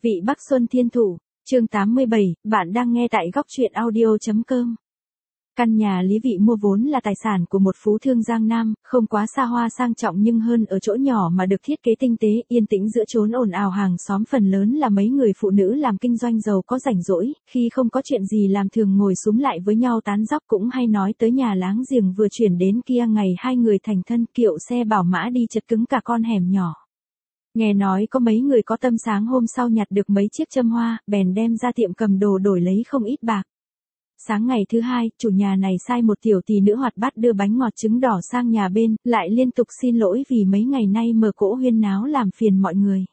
Vị Bắc Xuân Thiên Thủ, chương 87, bạn đang nghe tại góc truyện audio.com. Căn nhà Lý Vị mua vốn là tài sản của một phú thương Giang Nam, không quá xa hoa sang trọng nhưng hơn ở chỗ nhỏ mà được thiết kế tinh tế, yên tĩnh giữa chốn ồn ào hàng xóm phần lớn là mấy người phụ nữ làm kinh doanh giàu có rảnh rỗi, khi không có chuyện gì làm thường ngồi súm lại với nhau tán dóc cũng hay nói tới nhà láng giềng vừa chuyển đến kia ngày hai người thành thân kiệu xe bảo mã đi chật cứng cả con hẻm nhỏ. Nghe nói có mấy người có tâm sáng hôm sau nhặt được mấy chiếc châm hoa, bèn đem ra tiệm cầm đồ đổi lấy không ít bạc. Sáng ngày thứ hai, chủ nhà này sai một tiểu tỷ nữ hoạt bát đưa bánh ngọt trứng đỏ sang nhà bên, lại liên tục xin lỗi vì mấy ngày nay mở cỗ huyên náo làm phiền mọi người.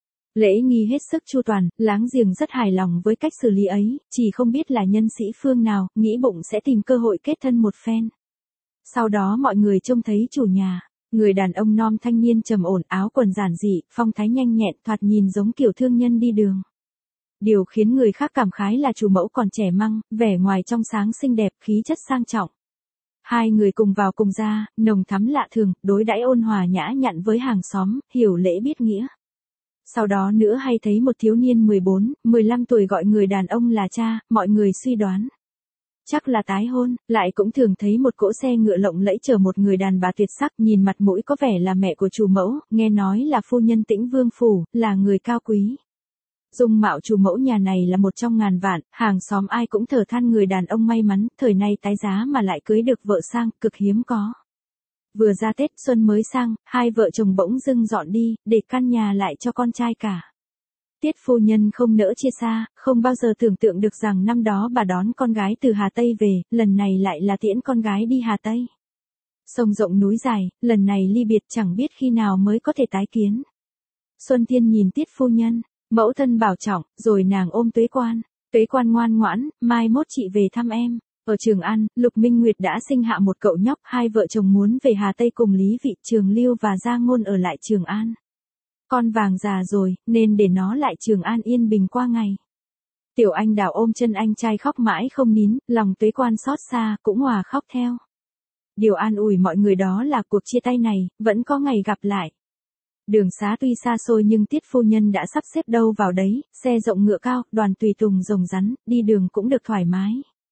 Lễ nghi hết sức chu toàn, láng giềng rất hài lòng với cách xử lý ấy, chỉ không biết là nhân sĩ phương nào, nghĩ bụng sẽ tìm cơ hội kết thân một phen. Sau đó mọi người trông thấy chủ nhà. Người đàn ông non thanh niên trầm ổn, áo quần giản dị, phong thái nhanh nhẹn, thoạt nhìn giống kiểu thương nhân đi đường. Điều khiến người khác cảm khái là chủ mẫu còn trẻ măng, vẻ ngoài trong sáng xinh đẹp, khí chất sang trọng. Hai người cùng vào cùng ra, nồng thắm lạ thường, đối đãi ôn hòa nhã nhặn với hàng xóm, hiểu lễ biết nghĩa. Sau đó nữa hay thấy một thiếu niên 14, 15 tuổi gọi người đàn ông là cha, mọi người suy đoán. Chắc là tái hôn, lại cũng thường thấy một cỗ xe ngựa lộng lẫy chở một người đàn bà tuyệt sắc, nhìn mặt mũi có vẻ là mẹ của chủ mẫu, nghe nói là phu nhân Tĩnh Vương phủ, là người cao quý. Dung mạo chủ mẫu nhà này là một trong ngàn vạn, hàng xóm ai cũng thở than người đàn ông may mắn, thời nay tái giá mà lại cưới được vợ sang, cực hiếm có. Vừa ra Tết xuân mới sang, hai vợ chồng bỗng dưng dọn đi, để căn nhà lại cho con trai cả. Tiết phu nhân không nỡ chia xa, không bao giờ tưởng tượng được rằng năm đó bà đón con gái từ Hà Tây về, lần này lại là tiễn con gái đi Hà Tây. Sông rộng núi dài, lần này ly biệt chẳng biết khi nào mới có thể tái kiến. Xuân Thiên nhìn Tiết phu nhân, mẫu thân bảo trọng, rồi nàng ôm Tuế Quan ngoan ngoãn, mai mốt chị về thăm em. Ở Trường An, Lục Minh Nguyệt đã sinh hạ một cậu nhóc, hai vợ chồng muốn về Hà Tây cùng Lý Vị, Trường Lưu và Gia Ngôn ở lại Trường An. Con vàng già rồi, nên để nó lại Trường An yên bình qua ngày. Tiểu Anh Đào ôm chân anh trai khóc mãi không nín, lòng Tuế Quan xót xa, cũng hòa khóc theo. Điều an ủi mọi người đó là cuộc chia tay này, vẫn có ngày gặp lại. Đường xá tuy xa xôi nhưng Tiết phu nhân đã sắp xếp đâu vào đấy, xe rộng ngựa cao, đoàn tùy tùng rồng rắn, đi đường cũng được thoải mái.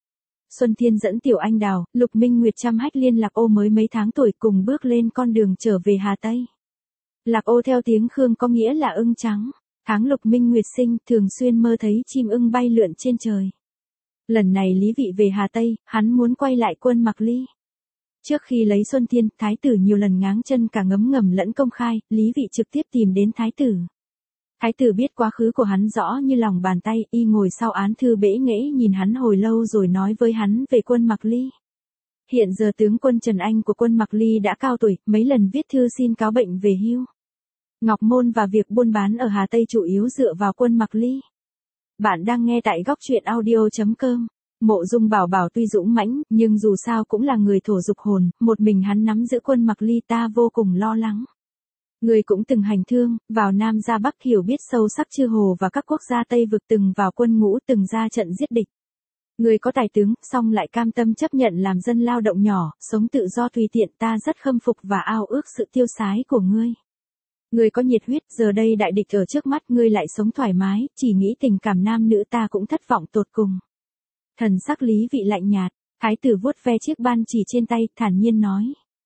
Xuân Thiên dẫn Tiểu Anh Đào, Lục Minh Nguyệt chăm hách liên Lạc Ô mới mấy tháng tuổi cùng bước lên con đường trở về Hà Tây. Lạc Ô theo tiếng Khương có nghĩa là ưng trắng. Tháng Lục Minh Nguyệt sinh, thường xuyên mơ thấy chim ưng bay lượn trên trời. Lần này Lý Vị về Hà Tây, hắn muốn quay lại quân Mạc Ly. Trước khi lấy Xuân Thiên, Thái tử nhiều lần ngáng chân cả ngấm ngầm lẫn công khai, Lý Vị trực tiếp tìm đến Thái tử. Thái tử biết quá khứ của hắn rõ như lòng bàn tay, y ngồi sau án thư bẽ nghễ nhìn hắn hồi lâu rồi nói với hắn về quân Mạc Ly. Hiện giờ tướng quân Trần Anh của quân Mạc Ly đã cao tuổi, mấy lần viết thư xin cáo bệnh về hưu. Ngọc Môn và việc buôn bán ở Hà Tây chủ yếu dựa vào quân Mạc Ly. Bạn đang nghe tại góc truyện audio.com. Mộ Dung Bảo Bảo tuy dũng mãnh, nhưng dù sao cũng là người thổ dục hồn, một mình hắn nắm giữ quân Mạc Ly ta vô cùng lo lắng. Người cũng từng hành thương, vào Nam ra Bắc hiểu biết sâu sắc chư Hồ và các quốc gia Tây vực từng vào quân ngũ từng ra trận giết địch. Người có tài tướng, song lại cam tâm chấp nhận làm dân lao động nhỏ, sống tự do tùy tiện ta rất khâm phục và ao ước sự tiêu sái của ngươi. Ngươi có nhiệt huyết, giờ đây đại địch ở trước mắt ngươi lại sống thoải mái, chỉ nghĩ tình cảm nam nữ ta cũng thất vọng tột cùng. Thần sắc Lý Vị lạnh nhạt, Thái tử vuốt ve chiếc ban chỉ trên tay, thản nhiên nói.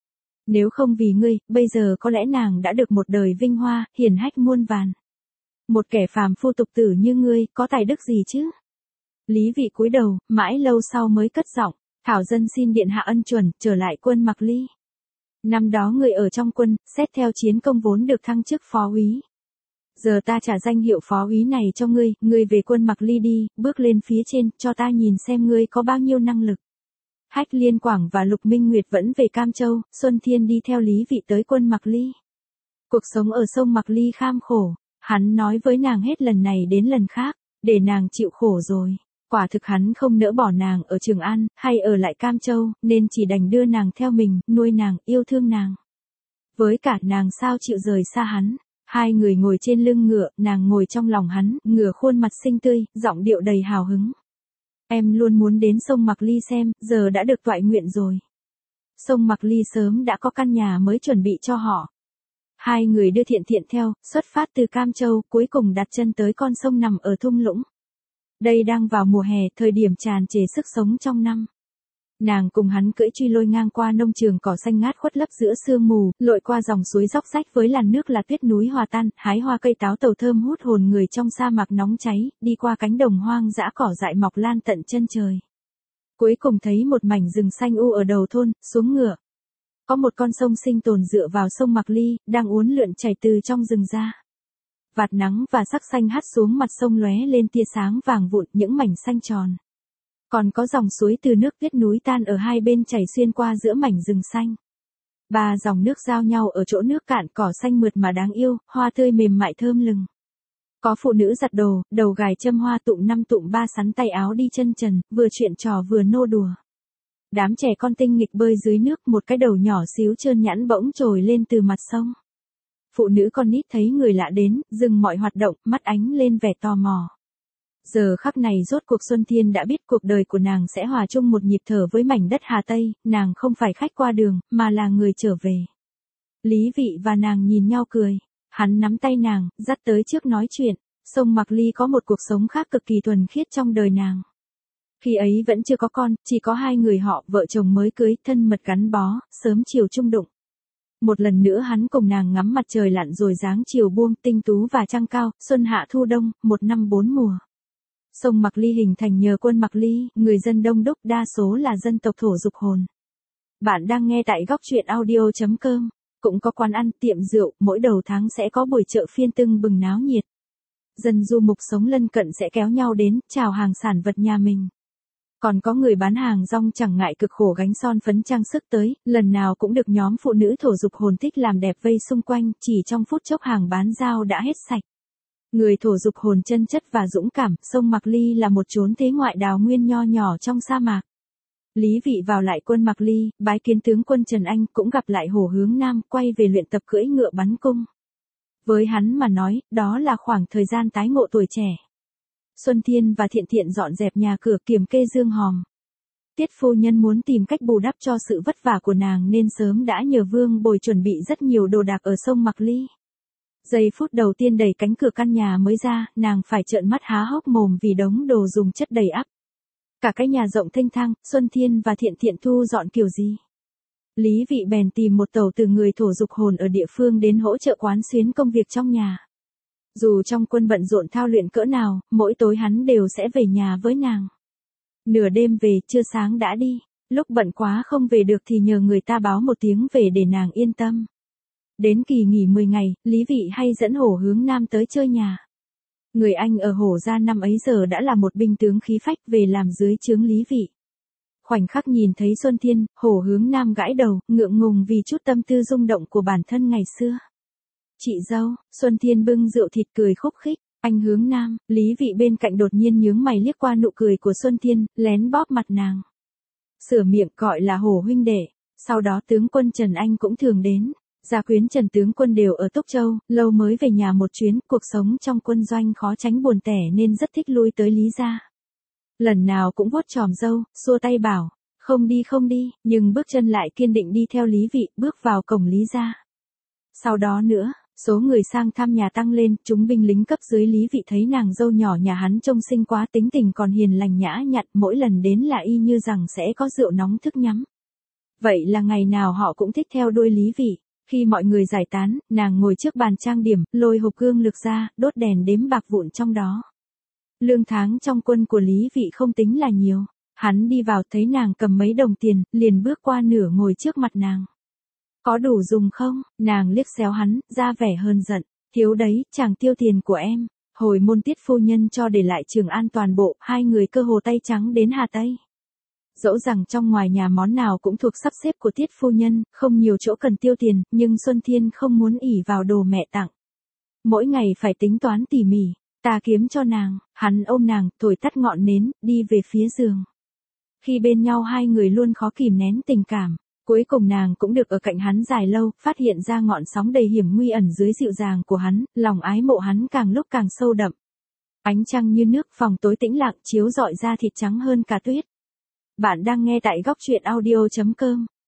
Nếu không vì ngươi, bây giờ có lẽ nàng đã được một đời vinh hoa, hiển hách muôn vàn. Một kẻ phàm phu tục tử như ngươi, có tài đức gì chứ? Lý Vị cúi đầu, mãi lâu sau mới cất giọng, thảo dân xin điện hạ ân chuẩn, trở lại quân Mạc Ly. Năm đó người ở trong quân, xét theo chiến công vốn được thăng chức phó úy. Giờ ta trả danh hiệu phó úy này cho ngươi, ngươi về quân Mạc Ly đi, bước lên phía trên, cho ta nhìn xem ngươi có bao nhiêu năng lực. Hách Liên Quảng và Lục Minh Nguyệt vẫn về Cam Châu, Xuân Thiên đi theo Lý Vị tới quân Mạc Ly. Cuộc sống ở sông Mạc Ly kham khổ, hắn nói với nàng hết lần này đến lần khác, để nàng chịu khổ rồi. Quả thực hắn không nỡ bỏ nàng ở Trường An, hay ở lại Cam Châu, nên chỉ đành đưa nàng theo mình, nuôi nàng, yêu thương nàng. Với cả nàng sao chịu rời xa hắn. Hai người ngồi trên lưng ngựa, nàng ngồi trong lòng hắn, ngửa khuôn mặt xinh tươi, giọng điệu đầy hào hứng. Em luôn muốn đến sông Mạc Ly xem, giờ đã được toại nguyện rồi. Sông Mạc Ly sớm đã có căn nhà mới chuẩn bị cho họ. Hai người đưa Thiện Thiện theo, xuất phát từ Cam Châu, cuối cùng đặt chân tới con sông nằm ở thung lũng. Đây đang vào mùa hè, thời điểm tràn trề sức sống trong năm. Nàng cùng hắn cưỡi truy lôi ngang qua nông trường cỏ xanh ngát khuất lấp giữa sương mù, lội qua dòng suối róc rách với làn nước là tuyết núi hòa tan, hái hoa cây táo tàu thơm hút hồn người trong sa mạc nóng cháy, đi qua cánh đồng hoang dã cỏ dại mọc lan tận chân trời. Cuối cùng thấy một mảnh rừng xanh u ở đầu thôn, xuống ngựa. Có một con sông sinh tồn dựa vào sông Mạc Ly, đang uốn lượn chảy từ trong rừng ra. Vạt nắng và sắc xanh hắt xuống mặt sông lóe lên tia sáng vàng vụn những mảnh xanh tròn. Còn có dòng suối từ nước tuyết núi tan ở hai bên chảy xuyên qua giữa mảnh rừng xanh. Ba dòng nước giao nhau ở chỗ nước cạn, cỏ xanh mượt mà đáng yêu, hoa tươi mềm mại thơm lừng. Có phụ nữ giặt đồ, đầu gài châm hoa tụm năm tụm ba sắn tay áo đi chân trần, vừa chuyện trò vừa nô đùa. Đám trẻ con tinh nghịch bơi dưới nước, một cái đầu nhỏ xíu trơn nhẵn bỗng trồi lên từ mặt sông. Phụ nữ con nít thấy người lạ đến, dừng mọi hoạt động, mắt ánh lên vẻ tò mò. Giờ khắc này rốt cuộc Xuân Thiên đã biết cuộc đời của nàng sẽ hòa chung một nhịp thở với mảnh đất Hà Tây, nàng không phải khách qua đường, mà là người trở về. Lý Vị và nàng nhìn nhau cười. Hắn nắm tay nàng, dắt tới trước nói chuyện. Sông Mạc Ly có một cuộc sống khác cực kỳ thuần khiết trong đời nàng. Khi ấy vẫn chưa có con, chỉ có hai người họ, vợ chồng mới cưới, thân mật gắn bó, sớm chiều chung đụng. Một lần nữa hắn cùng nàng ngắm mặt trời lặn rồi dáng chiều buông, tinh tú và trăng cao, xuân hạ thu đông, một năm bốn mùa. Sông Mạc Ly hình thành nhờ quân Mạc Ly, người dân đông đúc đa số là dân tộc thổ dục hồn. Bạn đang nghe tại góc truyện audio.com. Cũng có quán ăn, tiệm rượu, mỗi đầu tháng sẽ có buổi chợ phiên tưng bừng náo nhiệt. Dân du mục sống lân cận sẽ kéo nhau đến, chào hàng sản vật nhà mình. Còn có người bán hàng rong chẳng ngại cực khổ gánh son phấn trang sức tới, lần nào cũng được nhóm phụ nữ thổ dục hồn thích làm đẹp vây xung quanh, chỉ trong phút chốc hàng bán giao đã hết sạch. Người thổ dục hồn chân chất và dũng cảm, sông Mạc Ly là một chốn thế ngoại đào nguyên nho nhỏ trong sa mạc. Lý Vị vào lại quân Mạc Ly, bái kiến tướng quân Trần Anh, cũng gặp lại Hồ Hướng Nam, quay về luyện tập cưỡi ngựa bắn cung. Với hắn mà nói, đó là khoảng thời gian tái ngộ tuổi trẻ. Xuân Thiên và Thiện Thiện dọn dẹp nhà cửa, kiểm kê dương hòm. Tiết phu nhân muốn tìm cách bù đắp cho sự vất vả của nàng nên sớm đã nhờ Vương Bồi chuẩn bị rất nhiều đồ đạc ở sông Mạc Ly. Giây phút đầu tiên đẩy cánh cửa căn nhà mới ra, nàng phải trợn mắt há hốc mồm vì đống đồ dùng chất đầy ắp. Cả cái nhà rộng thênh thang, Xuân Thiên và Thiện Thiện thu dọn kiểu gì? Lý Vị bèn tìm một tẩu từ người thổ dục hồn ở địa phương đến hỗ trợ quán xuyến công việc trong nhà. Dù trong quân bận rộn thao luyện cỡ nào, mỗi tối hắn đều sẽ về nhà với nàng. Nửa đêm về, trưa sáng đã đi. Lúc bận quá không về được thì nhờ người ta báo một tiếng về để nàng yên tâm. Đến kỳ nghỉ 10 ngày, Lý Vị hay dẫn Hồ Hướng Nam tới chơi nhà. Người anh ở Hổ Gia năm ấy giờ đã là một binh tướng khí phách, về làm dưới trướng Lý Vị. Khoảnh khắc nhìn thấy Xuân Thiên, Hồ Hướng Nam gãi đầu, ngượng ngùng vì chút tâm tư rung động của bản thân ngày xưa. Chị dâu, Xuân Thiên bưng rượu thịt cười khúc khích. Anh Hướng Nam, Lý Vị bên cạnh đột nhiên nhướng mày liếc qua nụ cười của Xuân Thiên, lén bóp mặt nàng. Sửa miệng gọi là Hồ huynh đệ. Sau đó tướng quân Trần Anh cũng thường đến. Gia quyến Trần tướng quân đều ở Túc Châu, lâu mới về nhà một chuyến, cuộc sống trong quân doanh khó tránh buồn tẻ nên rất thích lui tới Lý gia. Lần nào cũng vuốt chòm râu, xua tay bảo, không đi, nhưng bước chân lại kiên định đi theo Lý Vị, bước vào cổng Lý gia. Sau đó nữa, số người sang thăm nhà tăng lên, chúng binh lính cấp dưới Lý Vị thấy nàng dâu nhỏ nhà hắn trông xinh quá, tính tình còn hiền lành nhã nhặn, mỗi lần đến là y như rằng sẽ có rượu nóng thức nhắm. Vậy là ngày nào họ cũng thích theo đuôi Lý Vị. Khi mọi người giải tán, nàng ngồi trước bàn trang điểm, lôi hộp gương lược ra, đốt đèn đếm bạc vụn trong đó. Lương tháng trong quân của Lý Vị không tính là nhiều. Hắn đi vào thấy nàng cầm mấy đồng tiền, liền bước qua nửa ngồi trước mặt nàng. Có đủ dùng không? Nàng liếc xéo hắn, ra vẻ hờn giận. Thiếu đấy, chàng tiêu tiền của em. Hồi môn Tiết phu nhân cho để lại Trường An toàn bộ, hai người cơ hồ tay trắng đến Hà Tây. Dẫu rằng trong ngoài nhà món nào cũng thuộc sắp xếp của Tiết phu nhân, không nhiều chỗ cần tiêu tiền, nhưng Xuân Thiên không muốn ỷ vào đồ mẹ tặng. Mỗi ngày phải tính toán tỉ mỉ, ta kiếm cho nàng, hắn ôm nàng, thổi tắt ngọn nến, đi về phía giường. Khi bên nhau hai người luôn khó kìm nén tình cảm, cuối cùng nàng cũng được ở cạnh hắn dài lâu, phát hiện ra ngọn sóng đầy hiểm nguy ẩn dưới dịu dàng của hắn, lòng ái mộ hắn càng lúc càng sâu đậm. Ánh trăng như nước, phòng tối tĩnh lặng chiếu rọi da thịt trắng hơn cả tuyết. Bạn đang nghe tại góc truyện audio.com.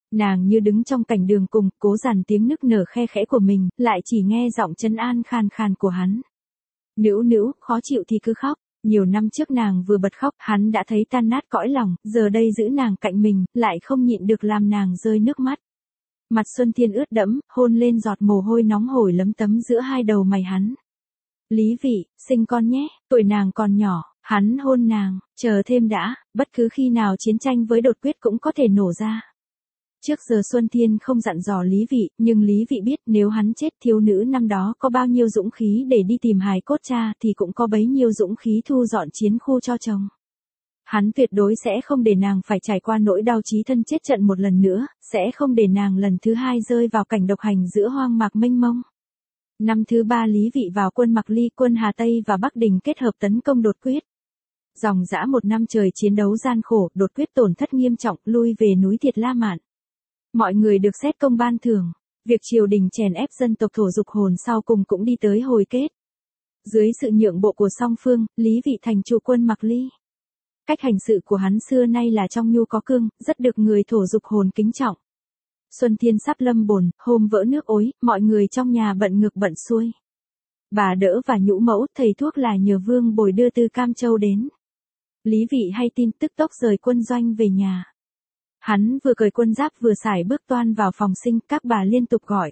Nàng như đứng trong cảnh đường cùng, cố dằn tiếng nức nở khe khẽ của mình, lại chỉ nghe giọng trấn an khàn khàn của hắn. Nữu nữu, khó chịu thì cứ khóc. Nhiều năm trước nàng vừa bật khóc, hắn đã thấy tan nát cõi lòng, giờ đây giữ nàng cạnh mình, lại không nhịn được làm nàng rơi nước mắt. Mặt Xuân Thiên ướt đẫm, hôn lên giọt mồ hôi nóng hổi lấm tấm giữa hai đầu mày hắn. Lý Vị, sinh con nhé, tuổi nàng còn nhỏ, hắn hôn nàng, chờ thêm đã, bất cứ khi nào chiến tranh với đột quyết cũng có thể nổ ra. Trước giờ Xuân Thiên không dặn dò Lý Vị, nhưng Lý Vị biết nếu hắn chết thiếu nữ năm đó có bao nhiêu dũng khí để đi tìm hài cốt cha thì cũng có bấy nhiêu dũng khí thu dọn chiến khu cho chồng. Hắn tuyệt đối sẽ không để nàng phải trải qua nỗi đau chí thân chết trận một lần nữa, sẽ không để nàng lần thứ hai rơi vào cảnh độc hành giữa hoang mạc mênh mông. Năm thứ 3 Lý Vị vào quân Mạc Ly, quân Hà Tây và Bắc Đình kết hợp tấn công đột quyết. Dòng dã một năm trời chiến đấu gian khổ, đột quyết tổn thất nghiêm trọng, lui về núi Thiệt La Mạn. Mọi người được xét công ban thưởng, việc triều đình chèn ép dân tộc thổ dục hồn sau cùng cũng đi tới hồi kết. Dưới sự nhượng bộ của song phương, Lý Vị thành trụ quân Mạc Ly. Cách hành sự của hắn xưa nay là trong nhu có cương, rất được người thổ dục hồn kính trọng. Xuân Thiên sắp lâm bồn, hôm vỡ nước ối, mọi người trong nhà bận ngược bận xuôi. Bà đỡ và nhũ mẫu, thầy thuốc là nhờ Vương Bồi đưa từ Cam Châu đến. Lý Vị hay tin tức tốc rời quân doanh về nhà. Hắn vừa cởi quân giáp vừa sải bước toan vào phòng sinh, các bà liên tục gọi.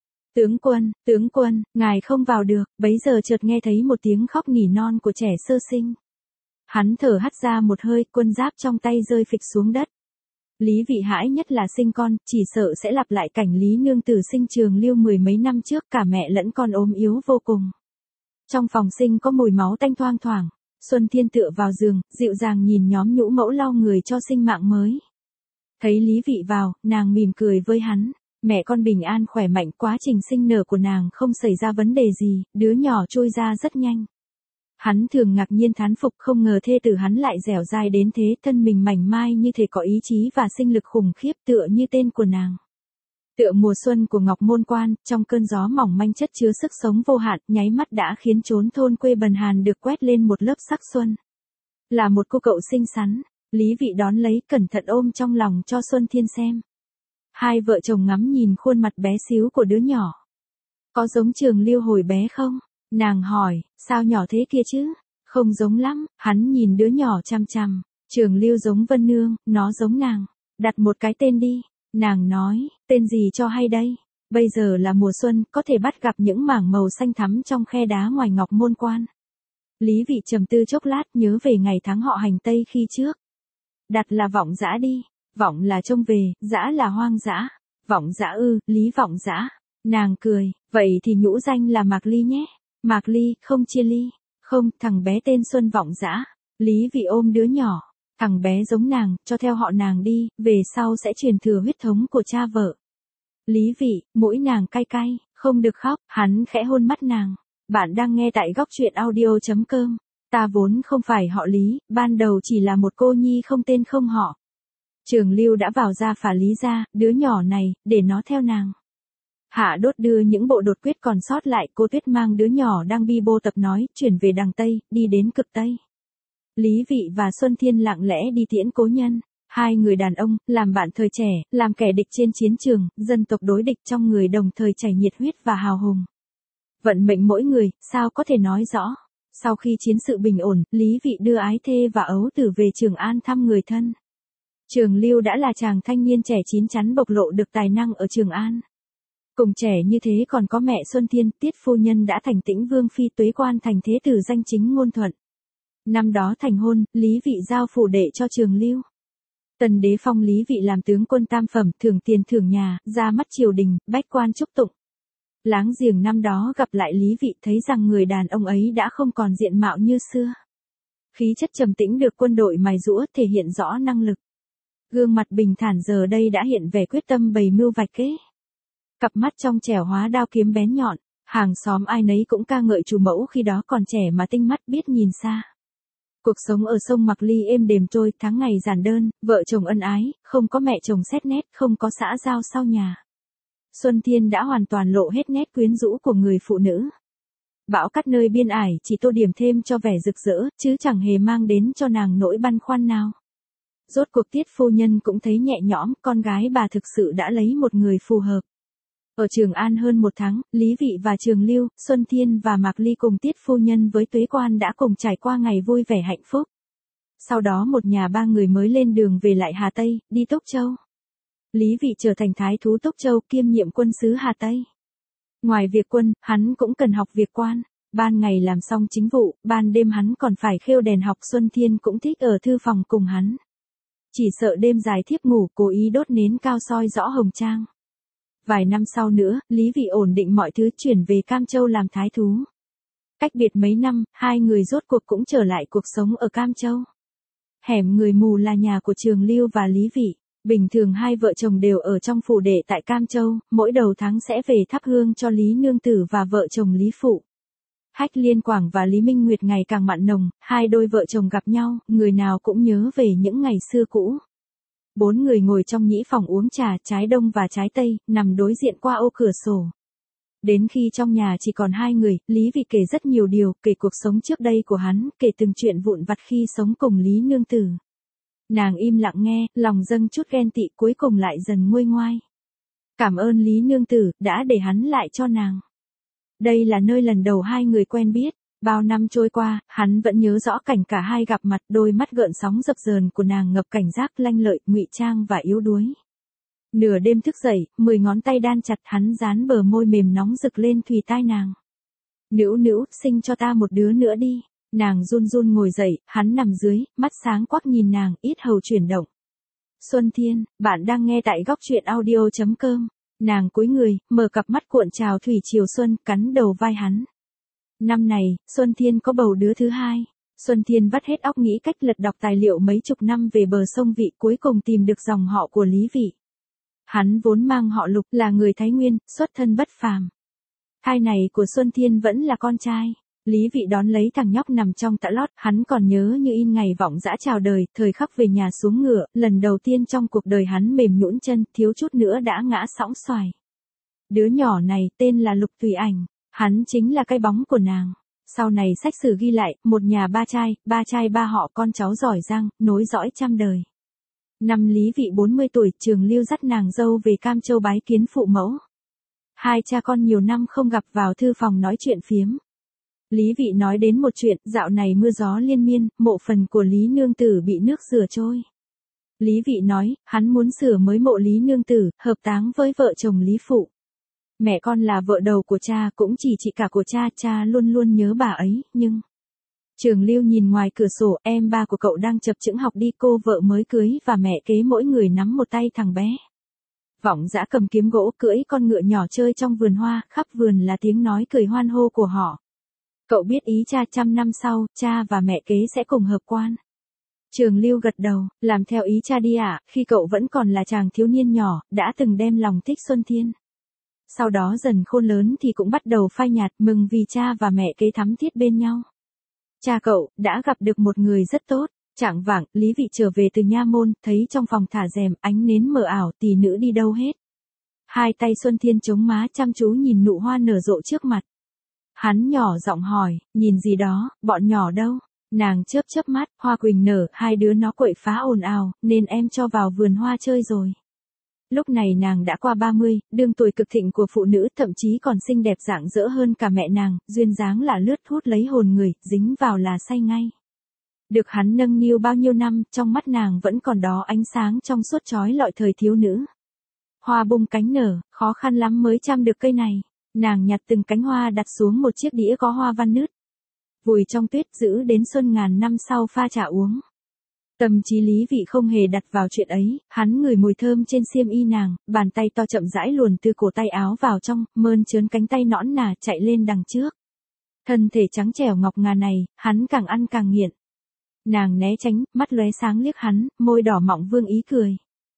Tướng quân, ngài không vào được, bấy giờ chợt nghe thấy một tiếng khóc nỉ non của trẻ sơ sinh. Hắn thở hắt ra một hơi, quân giáp trong tay rơi phịch xuống đất. Lý Vị hãi nhất là sinh con, chỉ sợ sẽ lặp lại cảnh Lý Nương Tử sinh Trường Lưu 10 mấy năm trước, cả mẹ lẫn con ốm yếu vô cùng. Trong phòng sinh có mùi máu tanh thoang thoảng, Xuân Thiên tựa vào giường, dịu dàng nhìn nhóm nhũ mẫu lau người cho sinh mạng mới. Thấy Lý Vị vào, nàng mỉm cười với hắn, mẹ con bình an khỏe mạnh, quá trình sinh nở của nàng không xảy ra vấn đề gì, đứa nhỏ trôi ra rất nhanh. Hắn thường ngạc nhiên thán phục, không ngờ thê tử hắn lại dẻo dai đến thế, thân mình mảnh mai như thể có ý chí và sinh lực khủng khiếp tựa như tên của nàng. Tựa mùa xuân của Ngọc Môn Quan, trong cơn gió mỏng manh chất chứa sức sống vô hạn, nháy mắt đã khiến chốn thôn quê bần hàn được quét lên một lớp sắc xuân. Là một cô cậu xinh xắn, Lý Vị đón lấy, cẩn thận ôm trong lòng cho Xuân Thiên xem. Hai vợ chồng ngắm nhìn khuôn mặt bé xíu của đứa nhỏ. Có giống Trường Lưu hồi bé không? Nàng hỏi, sao nhỏ thế kia chứ? Không giống lắm, hắn nhìn đứa nhỏ chằm chằm. Trường Lưu giống Vân Nương, nó giống nàng. Đặt một cái tên đi. Nàng nói, tên gì cho hay đây? Bây giờ là mùa xuân, có thể bắt gặp những mảng màu xanh thắm trong khe đá ngoài Ngọc Môn Quan. Lý Vị trầm tư chốc lát, nhớ về ngày tháng họ hành Tây khi trước. Đặt là Vọng Dã đi. Vọng là trông về, dã là hoang dã. Vọng Dã ư, Lý Vọng Dã. Nàng cười, vậy thì nhũ danh là Mạc Ly nhé. Mạc Ly, không chia ly. Không, thằng bé tên Xuân Vọng Dã. Lý Vị ôm đứa nhỏ. Thằng bé giống nàng, cho theo họ nàng đi, về sau sẽ truyền thừa huyết thống của cha vợ. Lý Vị, mũi nàng cay cay, không được khóc, hắn khẽ hôn mắt nàng. Bạn đang nghe tại góc truyện audio.com. Ta vốn không phải họ Lý, ban đầu chỉ là một cô nhi không tên không họ. Trường Lưu đã vào gia phả Lý gia, đứa nhỏ này, để nó theo nàng. Hạ Đốt đưa những bộ đột quyết còn sót lại, cô Tuyết mang đứa nhỏ đang bi bô tập nói, chuyển về đằng Tây, đi đến cực Tây. Lý Vị và Xuân Thiên lặng lẽ đi tiễn cố nhân. Hai người đàn ông, làm bạn thời trẻ, làm kẻ địch trên chiến trường, dân tộc đối địch trong người đồng thời chảy nhiệt huyết và hào hùng. Vận mệnh mỗi người, sao có thể nói rõ. Sau khi chiến sự bình ổn, Lý Vị đưa ái thê và ấu tử về Trường An thăm người thân. Trường Lưu đã là chàng thanh niên trẻ chín chắn bộc lộ được tài năng ở Trường An. Cùng trẻ như thế còn có mẹ Xuân Thiên, Tiết phu nhân đã thành Tĩnh Vương phi, Tuế quan thành thế tử danh chính ngôn thuận. Năm đó thành hôn, Lý Vị giao phủ đệ cho Trường Lưu. Tần đế phong Lý Vị làm tướng quân tam phẩm, thưởng tiền thưởng nhà, ra mắt triều đình, bách quan chúc tụng. Láng giềng năm đó gặp lại Lý Vị, thấy rằng người đàn ông ấy đã không còn diện mạo như xưa. Khí chất trầm tĩnh được quân đội mài giũa, thể hiện rõ năng lực. Gương mặt bình thản giờ đây đã hiện vẻ quyết tâm bày mưu vạch kế. Cặp mắt trong trẻo hóa đao kiếm bén nhọn, hàng xóm ai nấy cũng ca ngợi chủ mẫu khi đó còn trẻ mà tinh mắt biết nhìn xa. Cuộc sống ở sông Mạc Ly êm đềm trôi, tháng ngày giản đơn, vợ chồng ân ái, không có mẹ chồng xét nét, không có xã giao sau nhà. Xuân Thiên đã hoàn toàn lộ hết nét quyến rũ của người phụ nữ. Bão cát nơi biên ải chỉ tô điểm thêm cho vẻ rực rỡ, chứ chẳng hề mang đến cho nàng nỗi băn khoăn nào. Rốt cuộc Tiết phu nhân cũng thấy nhẹ nhõm, con gái bà thực sự đã lấy một người phù hợp. Ở Trường An hơn một tháng, Lý Vị và Trường Lưu, Xuân Thiên và Mạc Ly cùng Tiết phu nhân với Tuế Quan đã cùng trải qua ngày vui vẻ hạnh phúc. Sau đó một nhà ba người mới lên đường về lại Hà Tây, đi Túc Châu. Lý Vị trở thành thái thú Túc Châu, kiêm nhiệm quân sứ Hà Tây. Ngoài việc quân, hắn cũng cần học việc quan. Ban ngày làm xong chính vụ, ban đêm hắn còn phải khêu đèn học. Xuân Thiên cũng thích ở thư phòng cùng hắn. Chỉ sợ đêm dài thiếp ngủ, cố ý đốt nến cao soi rõ hồng trang. Vài năm sau nữa, Lý Vị ổn định mọi thứ, chuyển về Cam Châu làm thái thú. Cách biệt mấy năm, hai người rốt cuộc cũng trở lại cuộc sống ở Cam Châu. Hẻm Người Mù là nhà của Trường Lưu và Lý Vị. Bình thường hai vợ chồng đều ở trong phủ đệ tại Cam Châu, mỗi đầu tháng sẽ về thắp hương cho Lý Nương Tử và vợ chồng Lý Phụ. Hách Liên Quảng và Lý Minh Nguyệt ngày càng mặn nồng, hai đôi vợ chồng gặp nhau, người nào cũng nhớ về những ngày xưa cũ. Bốn người ngồi trong nhĩ phòng uống trà, trái đông và trái tây, nằm đối diện qua ô cửa sổ. Đến khi trong nhà chỉ còn hai người, Lý Vị kể rất nhiều điều, kể cuộc sống trước đây của hắn, kể từng chuyện vụn vặt khi sống cùng Lý Nương Tử. Nàng im lặng nghe, lòng dâng chút ghen tị, cuối cùng lại dần nguôi ngoai. Cảm ơn Lý Nương Tử, đã để hắn lại cho nàng. Đây là nơi lần đầu hai người quen biết. Bao năm trôi qua, hắn vẫn nhớ rõ cảnh cả hai gặp mặt, đôi mắt gợn sóng dập dờn của nàng ngập cảnh giác, lanh lợi, ngụy trang và yếu đuối. Nửa đêm thức dậy, 10 ngón tay đan chặt, hắn dán bờ môi mềm nóng rực lên thùy tai nàng. Nữu nữu, sinh cho ta một đứa nữa đi. Nàng run run ngồi dậy, hắn nằm dưới, mắt sáng quắc nhìn nàng, yết hầu chuyển động. Xuân Thiên, bạn đang nghe tại góc truyện audio.com. Nàng cúi người, mở cặp mắt cuộn trào thủy triều xuân, cắn đầu vai hắn. Năm này, Xuân Thiên có bầu đứa thứ hai. Xuân Thiên vắt hết óc nghĩ cách lật đọc tài liệu mấy chục năm về bờ sông Vị, cuối cùng tìm được dòng họ của Lý Vị. Hắn vốn mang họ Lục, là người Thái Nguyên, xuất thân bất phàm. Thai này của Xuân Thiên vẫn là con trai. Lý Vị đón lấy thằng nhóc nằm trong tã lót, hắn còn nhớ như in ngày vọng dã chào đời, thời khắc về nhà xuống ngựa, lần đầu tiên trong cuộc đời hắn mềm nhũn chân, thiếu chút nữa đã ngã sõng xoài. Đứa nhỏ này tên là Lục Tùy Ảnh, hắn chính là cái bóng của nàng. Sau này sách sử ghi lại, một nhà ba trai ba họ, con cháu giỏi giang, nối dõi trăm đời. Năm Lý Vị 40 tuổi, Trường Lưu dắt nàng dâu về Cam Châu bái kiến phụ mẫu. Hai cha con nhiều năm không gặp, vào thư phòng nói chuyện phiếm. Lý Vị nói đến một chuyện, dạo này mưa gió liên miên, mộ phần của Lý Nương Tử bị nước rửa trôi. Lý Vị nói, hắn muốn sửa mới mộ Lý Nương Tử, hợp táng với vợ chồng Lý Phụ. Mẹ con là vợ đầu của cha, cũng chỉ chị cả của cha, cha luôn luôn nhớ bà ấy, nhưng... Trường Lưu nhìn ngoài cửa sổ, em ba của cậu đang chập chững học đi, cô vợ mới cưới và mẹ kế mỗi người nắm một tay thằng bé. Vọng Dã cầm kiếm gỗ, cưỡi con ngựa nhỏ chơi trong vườn hoa, khắp vườn là tiếng nói cười hoan hô của họ. Cậu biết ý cha, 100 năm sau, cha và mẹ kế sẽ cùng hợp quan. Trường Lưu gật đầu, làm theo ý cha đi ạ, khi cậu vẫn còn là chàng thiếu niên nhỏ, đã từng đem lòng thích Xuân Thiên. Sau đó dần khôn lớn thì cũng bắt đầu phai nhạt, mừng vì cha và mẹ kế thắm thiết bên nhau. Cha cậu đã gặp được một người rất tốt. Chạng vạng, Lý Vị trở về từ nha môn, thấy trong phòng thả rèm, ánh nến mờ ảo, tỷ nữ đi đâu hết. Hai tay Xuân Thiên chống má chăm chú nhìn nụ hoa nở rộ trước mặt. Hắn nhỏ giọng hỏi, nhìn gì đó, bọn nhỏ đâu? Nàng chớp chớp mắt, hoa quỳnh nở, hai đứa nó quậy phá ồn ào, nên em cho vào vườn hoa chơi rồi. Lúc này nàng đã qua 30, đương tuổi cực thịnh của phụ nữ, thậm chí còn xinh đẹp rạng rỡ hơn cả mẹ nàng, duyên dáng là lướt hút lấy hồn người, dính vào là say ngay. Được hắn nâng niu bao nhiêu năm, trong mắt nàng vẫn còn đó ánh sáng trong suốt chói lọi thời thiếu nữ. Hoa bung cánh nở, khó khăn lắm mới chăm được cây này. Nàng nhặt từng cánh hoa đặt xuống một chiếc đĩa có hoa văn nứt. Vùi trong tuyết, giữ đến xuân ngàn năm sau pha trà uống. Tâm trí Lý Vị không hề đặt vào chuyện ấy, hắn ngửi mùi thơm trên xiêm y nàng, bàn tay to chậm rãi luồn từ cổ tay áo vào trong, mơn trớn cánh tay nõn nà chạy lên đằng trước. Thân thể trắng trẻo ngọc ngà này, hắn càng ăn càng nghiện. Nàng né tránh, mắt lóe sáng liếc hắn, môi đỏ mọng vương ý cười.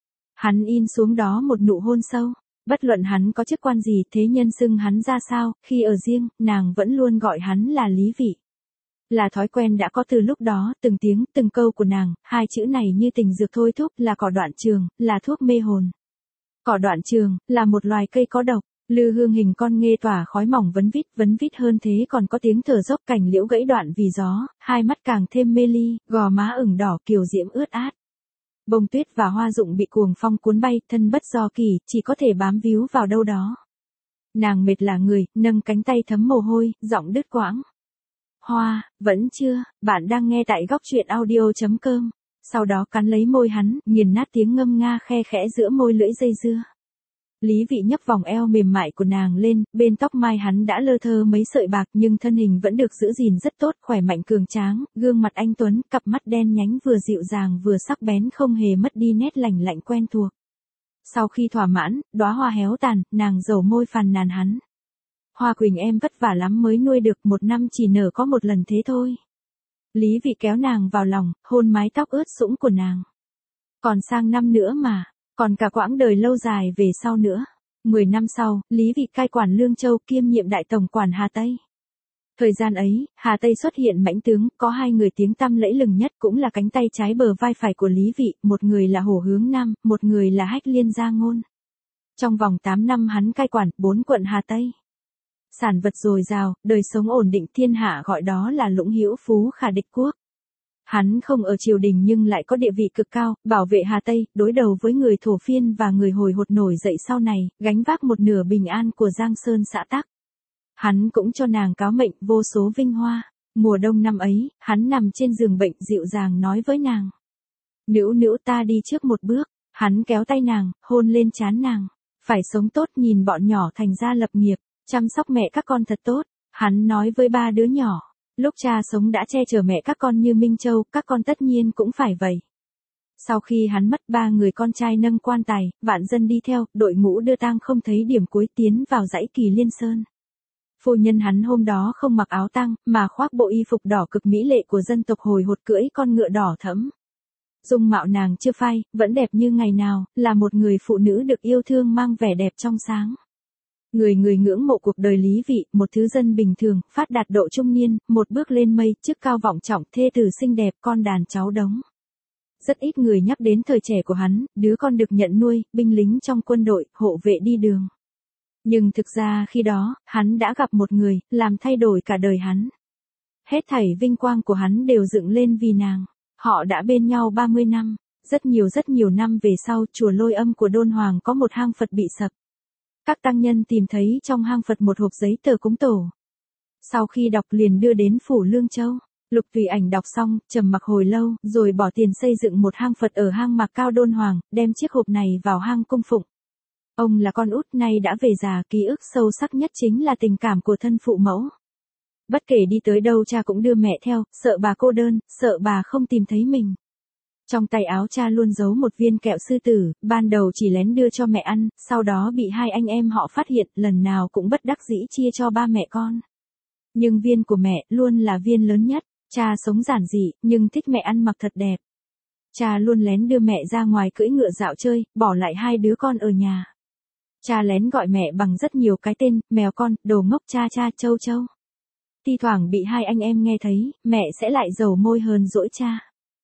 Hắn in xuống đó một nụ hôn sâu. Bất luận hắn có chức quan gì, thế nhân xưng hắn ra sao, khi ở riêng, nàng vẫn luôn gọi hắn là Lý Vị. Là thói quen đã có từ lúc đó, từng tiếng, từng câu của nàng, hai chữ này như tình dược thôi thúc, là cỏ đoạn trường, là thuốc mê hồn. Cỏ đoạn trường, là một loài cây có độc, lư hương hình con nghê tỏa khói mỏng vấn vít hơn thế, còn có tiếng thở dốc, cành liễu gãy đoạn vì gió, hai mắt càng thêm mê ly, gò má ửng đỏ kiều diễm ướt át. Bông tuyết và hoa rụng bị cuồng phong cuốn bay, thân bất do kỳ, chỉ có thể bám víu vào đâu đó. Nàng mệt lả người, nâng cánh tay thấm mồ hôi, giọng đứt quãng. Hoa, vẫn chưa, bạn đang nghe tại góc truyện audio.com. Sau đó cắn lấy môi hắn, nghiền nát tiếng ngâm nga khe khẽ giữa môi lưỡi dây dưa. Lý Vị nhấc vòng eo mềm mại của nàng lên, bên tóc mai hắn đã lơ thơ mấy sợi bạc nhưng thân hình vẫn được giữ gìn rất tốt, khỏe mạnh cường tráng, gương mặt anh tuấn, cặp mắt đen nhánh vừa dịu dàng vừa sắc bén không hề mất đi nét lành lạnh quen thuộc. Sau khi thỏa mãn, đóa hoa héo tàn, nàng dầu môi phàn nàn hắn. Hoa Quỳnh em vất vả lắm mới nuôi được, 1 năm chỉ nở có 1 lần thế thôi. Lý Vị kéo nàng vào lòng, hôn mái tóc ướt sũng của nàng. Còn sang năm nữa mà, còn cả quãng đời lâu dài về sau nữa. 10 năm sau, Lý Vị cai quản Lương Châu kiêm nhiệm đại tổng quản Hà Tây. Thời gian ấy, Hà Tây xuất hiện mãnh tướng, có 2 người tiếng tăm lẫy lừng nhất cũng là cánh tay trái bờ vai phải của Lý Vị, một người là Hổ Hướng Nam, một người là Hách Liên Gia Ngôn. Trong vòng 8 năm hắn cai quản 4 quận Hà Tây. Sản vật dồi dào, đời sống ổn định, thiên hạ gọi đó là lũng hữu phú khả địch quốc. Hắn không ở triều đình nhưng lại có địa vị cực cao, bảo vệ Hà Tây, đối đầu với người thổ phiên và người hồi hột nổi dậy sau này, gánh vác một nửa bình an của Giang Sơn xã tắc. Hắn cũng cho nàng cáo mệnh vô số vinh hoa. Mùa đông năm ấy, hắn nằm trên giường bệnh dịu dàng nói với nàng. Nữu nữu ta đi trước một bước. Hắn kéo tay nàng, hôn lên trán nàng. Phải sống tốt nhìn bọn nhỏ thành ra lập nghiệp, chăm sóc mẹ các con thật tốt. Hắn nói với 3 đứa nhỏ. Lúc cha sống đã che chở mẹ các con như Minh Châu, các con tất nhiên cũng phải vậy. Sau khi hắn mất, 3 người con trai nâng quan tài, vạn dân đi theo, đội ngũ đưa tang không thấy điểm cuối tiến vào dãy Kỳ Liên Sơn. Phu nhân hắn hôm đó không mặc áo tang, mà khoác bộ y phục đỏ cực mỹ lệ của dân tộc hồi hột cưỡi con ngựa đỏ thẫm. Dung mạo nàng chưa phai, vẫn đẹp như ngày nào, là một người phụ nữ được yêu thương mang vẻ đẹp trong sáng. Người ngưỡng mộ cuộc đời Lý Vị, một thứ dân bình thường, phát đạt độ trung niên, một bước lên mây, chức cao vọng trọng, thê tử xinh đẹp, con đàn cháu đống. Rất ít người nhắc đến thời trẻ của hắn, đứa con được nhận nuôi, binh lính trong quân đội, hộ vệ đi đường. Nhưng thực ra khi đó, hắn đã gặp một người, làm thay đổi cả đời hắn. Hết thảy vinh quang của hắn đều dựng lên vì nàng. Họ đã bên nhau 30 năm. Rất nhiều năm về sau, chùa Lôi Âm của Đôn Hoàng có một hang Phật bị sập. Các tăng nhân tìm thấy trong hang Phật một hộp giấy tờ cúng tổ. Sau khi đọc liền đưa đến phủ Lương Châu. Lục Tùy Ảnh đọc xong, trầm mặc hồi lâu, rồi bỏ tiền xây dựng một hang Phật ở hang Mạc Cao Đôn Hoàng, đem chiếc hộp này vào hang cung phụng. Ông là con út nay đã về già, ký ức sâu sắc nhất chính là tình cảm của thân phụ mẫu. Bất kể đi tới đâu cha cũng đưa mẹ theo, sợ bà cô đơn, sợ bà không tìm thấy mình. Trong tay áo cha luôn giấu một viên kẹo sư tử, ban đầu chỉ lén đưa cho mẹ ăn, sau đó bị 2 anh em họ phát hiện, lần nào cũng bất đắc dĩ chia cho 3 mẹ con. Nhưng viên của mẹ luôn là viên lớn nhất, cha sống giản dị, nhưng thích mẹ ăn mặc thật đẹp. Cha luôn lén đưa mẹ ra ngoài cưỡi ngựa dạo chơi, bỏ lại 2 đứa con ở nhà. Cha lén gọi mẹ bằng rất nhiều cái tên, mèo con, đồ ngốc, cha, châu châu. Thi thoảng bị 2 anh em nghe thấy, mẹ sẽ lại dầu môi hờn dỗi cha.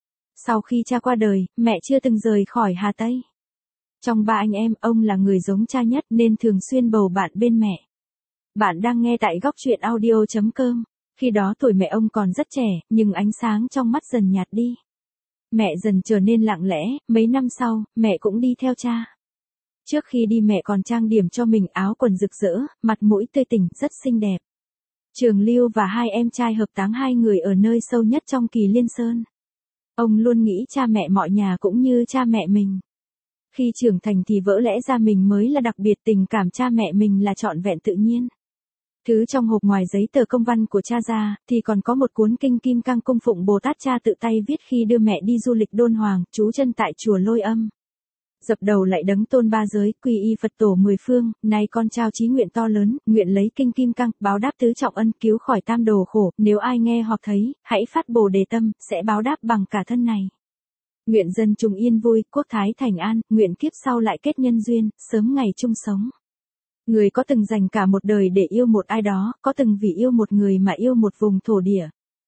Sau khi cha qua đời, mẹ chưa từng rời khỏi Hà Tây. Trong 3 anh em, ông là người giống cha nhất nên thường xuyên bầu bạn bên mẹ. Bạn đang nghe tại góc truyện audio.com. Khi đó tuổi mẹ ông còn rất trẻ, nhưng ánh sáng trong mắt dần nhạt đi. Mẹ dần trở nên lặng lẽ, mấy năm sau, mẹ cũng đi theo cha. Trước khi đi mẹ còn trang điểm cho mình áo quần rực rỡ, mặt mũi tươi tỉnh, rất xinh đẹp. Trường Lưu và 2 em trai hợp táng 2 người ở nơi sâu nhất trong Kỳ Liên Sơn. Ông luôn nghĩ cha mẹ mọi nhà cũng như cha mẹ mình. Khi trưởng thành thì vỡ lẽ ra mình mới là đặc biệt, tình cảm cha mẹ mình là trọn vẹn tự nhiên. Thứ trong hộp ngoài giấy tờ công văn của cha ra, thì còn có một cuốn kinh Kim Cang cung phụng Bồ Tát cha tự tay viết khi đưa mẹ đi du lịch Đôn Hoàng, trú chân tại chùa Lôi Âm. Dập đầu lạy đấng tôn 3 giới, quy y Phật tổ 10 phương, nay con trao chí nguyện to lớn, nguyện lấy kinh Kim Cang, báo đáp tứ trọng ân, cứu khỏi tam đồ khổ, nếu ai nghe hoặc thấy, hãy phát Bồ Đề tâm, sẽ báo đáp bằng cả thân này. Nguyện dân chúng yên vui, quốc thái thành an, nguyện kiếp sau lại kết nhân duyên, sớm ngày chung sống. Người có từng dành cả một đời để yêu một ai đó, có từng vì yêu một người mà yêu một vùng thổ địa.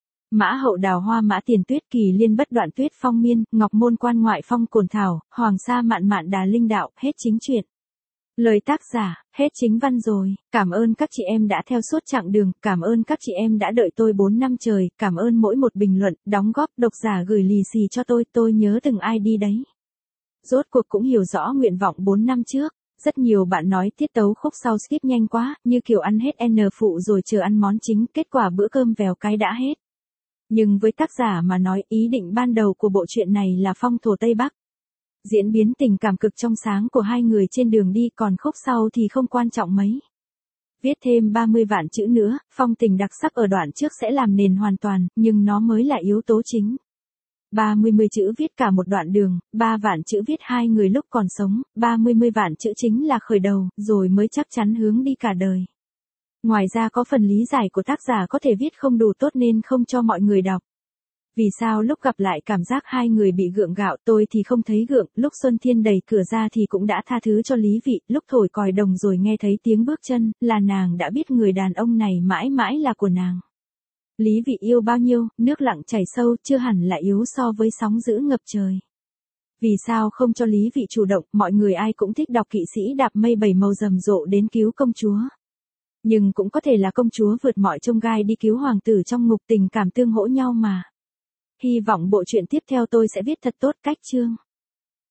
Mã Hậu đào hoa, Mã Tiền Tuyết, Kỳ Liên bất đoạn tuyết phong miên, Ngọc Môn quan ngoại phong cồn thảo, Hoàng sa mạn mạn đà linh đạo, hết chính truyện. Lời tác giả, hết chính văn rồi. Cảm ơn các chị em đã theo suốt chặng đường, cảm ơn các chị em đã đợi tôi 4 năm trời, cảm ơn mỗi một bình luận, đóng góp, độc giả gửi lì xì cho tôi nhớ từng ai đi đấy. Rốt cuộc cũng hiểu rõ nguyện vọng 4 năm trước. Rất nhiều bạn nói tiết tấu khúc sau skip nhanh quá, như kiểu ăn hết N phụ rồi chờ ăn món chính, kết quả bữa cơm vèo cái đã hết. Nhưng với tác giả mà nói, ý định ban đầu của bộ truyện này là phong thổ Tây Bắc. Diễn biến tình cảm cực trong sáng của hai người trên đường đi, còn khúc sau thì không quan trọng mấy. Viết thêm 30 vạn chữ nữa, phong tình đặc sắc ở đoạn trước sẽ làm nền hoàn toàn, nhưng nó mới là yếu tố chính. 30 chữ viết cả một đoạn đường, 3 vạn chữ viết hai người lúc còn sống, 30 vạn chữ chính là khởi đầu, rồi mới chắc chắn hướng đi cả đời. Ngoài ra có phần lý giải của tác giả có thể viết không đủ tốt nên không cho mọi người đọc. Vì sao lúc gặp lại cảm giác hai người bị gượng gạo, tôi thì không thấy gượng, lúc Xuân Thiên đẩy cửa ra thì cũng đã tha thứ cho Lý Vị, lúc thổi còi đồng rồi nghe thấy tiếng bước chân, là nàng đã biết người đàn ông này mãi mãi là của nàng. Lý Vị yêu bao nhiêu, nước lặng chảy sâu, chưa hẳn là yếu so với sóng dữ ngập trời. Vì sao không cho Lý Vị chủ động, mọi người ai cũng thích đọc kỵ sĩ đạp mây bảy màu rầm rộ đến cứu công chúa. Nhưng cũng có thể là công chúa vượt mọi chông gai đi cứu hoàng tử trong ngục, tình cảm tương hỗ nhau mà. Hy vọng bộ truyện tiếp theo tôi sẽ viết thật tốt cách chương.